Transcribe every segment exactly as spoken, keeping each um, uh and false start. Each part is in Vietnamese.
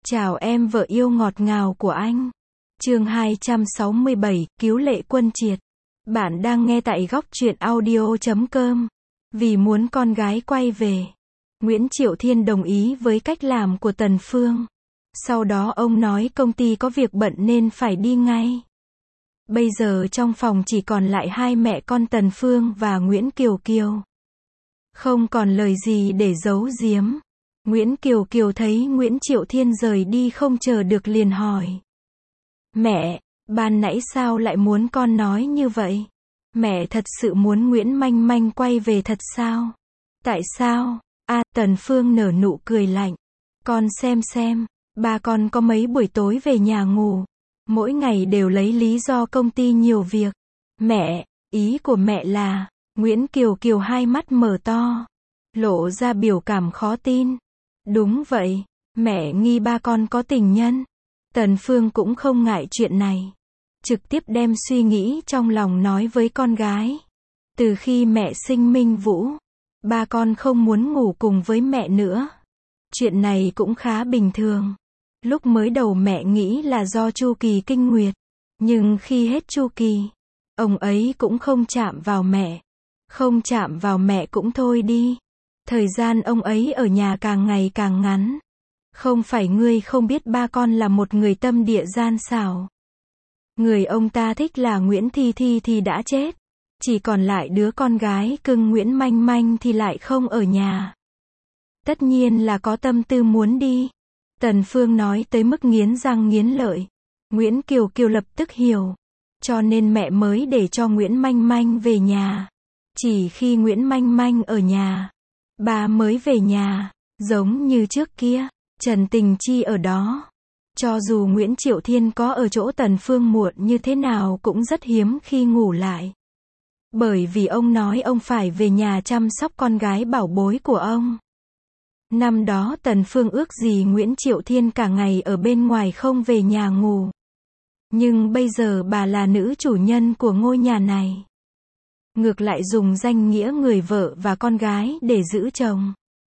Chào em vợ yêu ngọt ngào của anh. Chương hai trăm sáu mươi bảy, cứu Lệ Quân Triệt. Bạn đang nghe tại góc truyện audio chấm com. Vì muốn con gái quay về, Nguyễn Triệu Thiên đồng ý với cách làm của Tần Phương. Sau đó ông nói công ty có việc bận nên phải đi ngay. Bây giờ trong phòng chỉ còn lại hai mẹ con Tần Phương và Nguyễn Kiều Kiều. Không còn lời gì để giấu giếm. Nguyễn Kiều Kiều thấy Nguyễn Triệu Thiên rời đi không chờ được liền hỏi. Mẹ, ban nãy sao lại muốn con nói như vậy? Mẹ thật sự muốn Nguyễn Manh Manh quay về thật sao? Tại sao? À, Tần Phương nở nụ cười lạnh. Con xem xem, ba con có mấy buổi tối về nhà ngủ. Mỗi ngày đều lấy lý do công ty nhiều việc. Mẹ, ý của mẹ là, Nguyễn Kiều Kiều hai mắt mở to, lộ ra biểu cảm khó tin. Đúng vậy, mẹ nghi ba con có tình nhân. Tần Phương cũng không ngại chuyện này. Trực tiếp đem suy nghĩ trong lòng nói với con gái. Từ khi mẹ sinh Minh Vũ, ba con không muốn ngủ cùng với mẹ nữa. Chuyện này cũng khá bình thường. Lúc mới đầu mẹ nghĩ là do chu kỳ kinh nguyệt. Nhưng khi hết chu kỳ, ông ấy cũng không chạm vào mẹ. Không chạm vào mẹ cũng thôi đi. Thời gian ông ấy ở nhà càng ngày càng ngắn. Không phải ngươi không biết ba con là một người tâm địa gian xảo. Người ông ta thích là Nguyễn Thi Thi thì đã chết. Chỉ còn lại đứa con gái cưng Nguyễn Manh Manh thì lại không ở nhà. Tất nhiên là có tâm tư muốn đi. Tần Phương nói tới mức nghiến răng nghiến lợi. Nguyễn Kiều Kiều lập tức hiểu. Cho nên mẹ mới để cho Nguyễn Manh Manh về nhà. Chỉ khi Nguyễn Manh Manh ở nhà, bà mới về nhà. Giống như trước kia, Trần Tình Chi ở đó. Cho dù Nguyễn Triệu Thiên có ở chỗ Tần Phương muộn như thế nào cũng rất hiếm khi ngủ lại. Bởi vì ông nói ông phải về nhà chăm sóc con gái bảo bối của ông. Năm đó Tần Phương ước gì Nguyễn Triệu Thiên cả ngày ở bên ngoài không về nhà ngủ. Nhưng bây giờ bà là nữ chủ nhân của ngôi nhà này. Ngược lại dùng danh nghĩa người vợ và con gái để giữ chồng.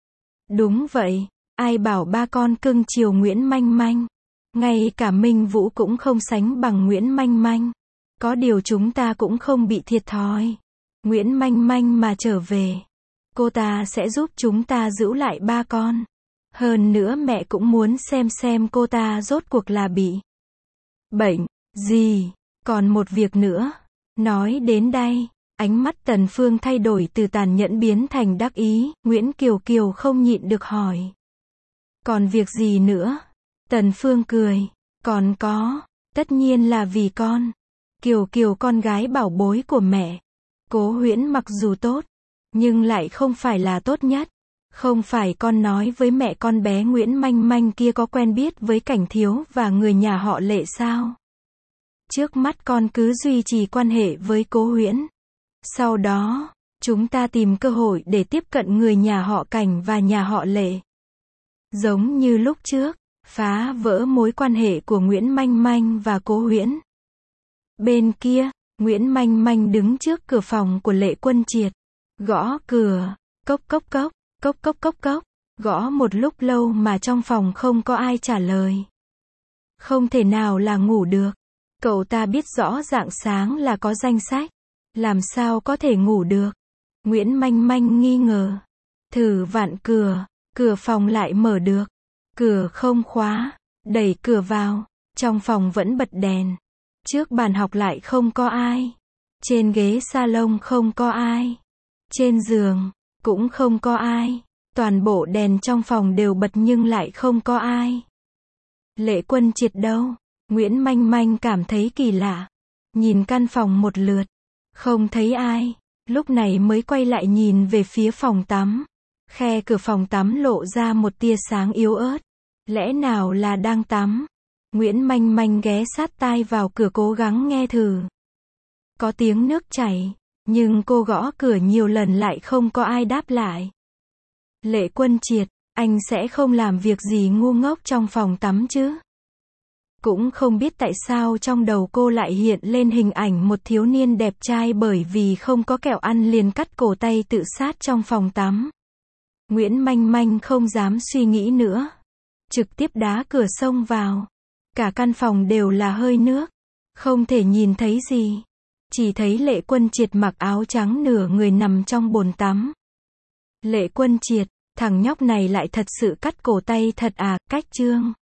Đúng vậy, ai bảo ba con cưng chiều Nguyễn Manh Manh. Ngay cả Minh Vũ cũng không sánh bằng Nguyễn Manh Manh. Có điều chúng ta cũng không bị thiệt thòi. Nguyễn Manh Manh mà trở về, cô ta sẽ giúp chúng ta giữ lại ba con. Hơn nữa mẹ cũng muốn xem xem cô ta rốt cuộc là bị bệnh gì. Còn một việc nữa. Nói đến đây, ánh mắt Tần Phương thay đổi từ tàn nhẫn biến thành đắc ý. Nguyễn Kiều Kiều không nhịn được hỏi. Còn việc gì nữa? Tần Phương cười. Còn có, tất nhiên là vì con. Kiều Kiều con gái bảo bối của mẹ. Cố Huyễn mặc dù tốt, nhưng lại không phải là tốt nhất. Không phải con nói với mẹ con bé Nguyễn Manh Manh kia có quen biết với Cảnh Thiếu và người nhà họ Lệ sao? Trước mắt con cứ duy trì quan hệ với Cố Huyễn. Sau đó, chúng ta tìm cơ hội để tiếp cận người nhà họ Cảnh và nhà họ Lệ. Giống như lúc trước, phá vỡ mối quan hệ của Nguyễn Manh Manh và Cố Huyễn. Bên kia, Nguyễn Manh Manh đứng trước cửa phòng của Lệ Quân Triệt. Gõ cửa, cốc cốc cốc, cốc cốc cốc cốc. Gõ một lúc lâu mà trong phòng không có ai trả lời. Không thể nào là ngủ được. Cậu ta biết rõ rạng sáng là có danh sách. Làm sao có thể ngủ được? Nguyễn Manh Manh nghi ngờ. Thử vặn cửa, cửa phòng lại mở được. Cửa không khóa, đẩy cửa vào. Trong phòng vẫn bật đèn. Trước bàn học lại không có ai. Trên ghế salon không có ai. Trên giường, cũng không có ai. Toàn bộ đèn trong phòng đều bật nhưng lại không có ai. Lệ Quân Triệt đâu? Nguyễn Manh Manh cảm thấy kỳ lạ. Nhìn căn phòng một lượt. Không thấy ai. Lúc này mới quay lại nhìn về phía phòng tắm. Khe cửa phòng tắm lộ ra một tia sáng yếu ớt. Lẽ nào là đang tắm? Nguyễn Manh Manh ghé sát tai vào cửa cố gắng nghe thử. Có tiếng nước chảy. Nhưng cô gõ cửa nhiều lần lại không có ai đáp lại. Lệ Quân Triệt, anh sẽ không làm việc gì ngu ngốc trong phòng tắm chứ? Cũng không biết tại sao trong đầu cô lại hiện lên hình ảnh một thiếu niên đẹp trai bởi vì không có kẹo ăn liền cắt cổ tay tự sát trong phòng tắm. Nguyễn Manh Manh không dám suy nghĩ nữa. trực tiếp đá cửa xông vào. Cả căn phòng đều là hơi nước. Không thể nhìn thấy gì. Chỉ thấy Lệ Quân Triệt mặc áo trắng nửa người nằm trong bồn tắm. Lệ Quân Triệt, thằng nhóc này lại thật sự cắt cổ tay thật à, cách trương.